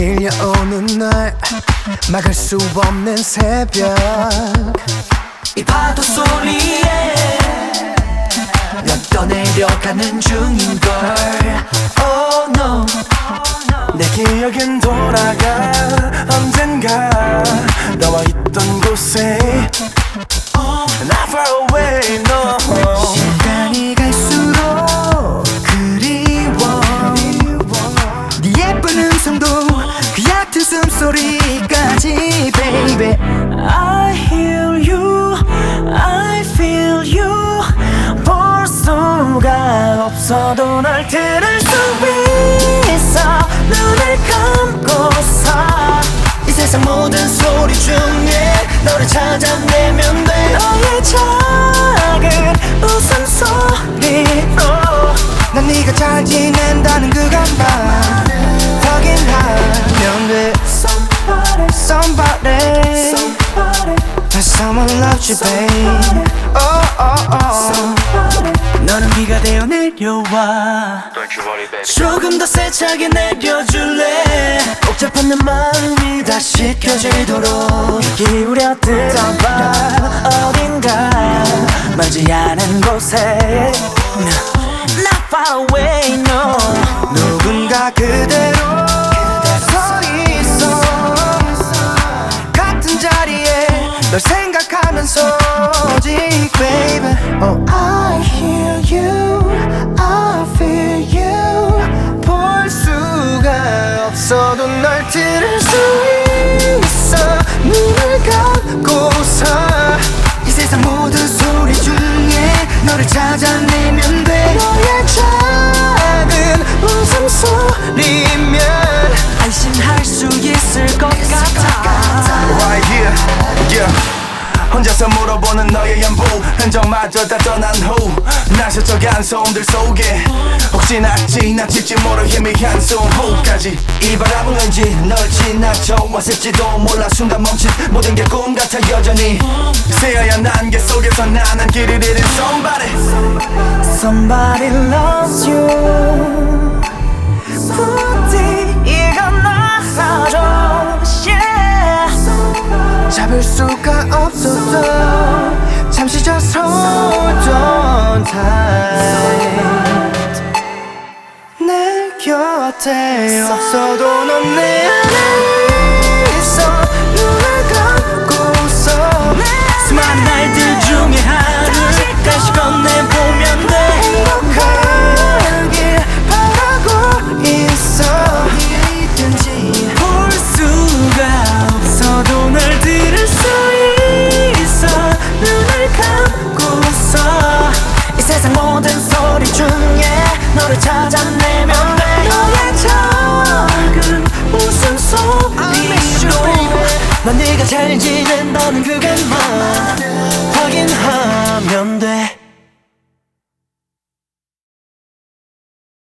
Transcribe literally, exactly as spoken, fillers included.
밀려오는 날 막을 수 없는 새벽 이 파도 소리에 난 떠내려가는 중인걸. Oh no, 내 기억엔 돌아가 언젠가 너와 있던 곳에 Not far away, no. 시간이 갈수록 그리워 네 예쁜 음성도 그 얕은 숨소리까지 baby I hear you, I feel you. 볼 수가 없어도 널 들을 수 있어. 눈을 감고서 이 세상 모든 소리 중에 너를 찾아내면 돼. 너의 작은 웃음소리로 난 네가 잘 지낸다는 그것만 확인하면 돼. Somebody, Somebody, somebody, someone loves you babe. Oh oh oh 너는 비가 되어 내려와. 조금 더 세차게 내려줄래. 복잡한 내 마음이 다시 켜지도록 귀 기울여 들어봐. 어딘가 멀지 않은 곳에 Not far away, no. 누군가 그대로 서 있어 같은 자리에 널 생각하면서 오직 baby. Oh I hear you, I feel you. 볼 수가 없어도 널 들을 수 있어. 눈을 감고서 이 세상 모든 소리 중에 너를 찾아내면 돼. 너의 작은 웃음소리면 안심할 수 있을 것 같아. Right here, yeah. 혼자서 물어보는 너의 연보 흔적마저 다 떠난 후 날 스쳐간 소음들 속에 혹시나 지나칠지 모를 희미한 소음호까지 이 바람은 왠지 널 지나쳐 왔을지도 몰라. 순간 멈춘 모든 게 꿈 같아 여전히 새하얀 안개 속에서 나는 길을 잃은 somebody. Somebody loves you. 부디 이건 나서줘. Yeah. 잡을 수가 없어도 잠시 just hold on tight. 내 곁에 없어도 넌 내 안에 있어. 눈을 감고서 수많은 날들 중에 하루를 다시 건네보면 돼. 행복하길 바라고 있어. 어디에 있든지 볼 수가 없어도 널 들을 수 있어. 눈을 감고서 이 세상 모든 소리 중에 너를 찾아내면 돼. 너의 작은 웃음소리로 난 네가 잘 지낸다는 그것만 확인하면 돼.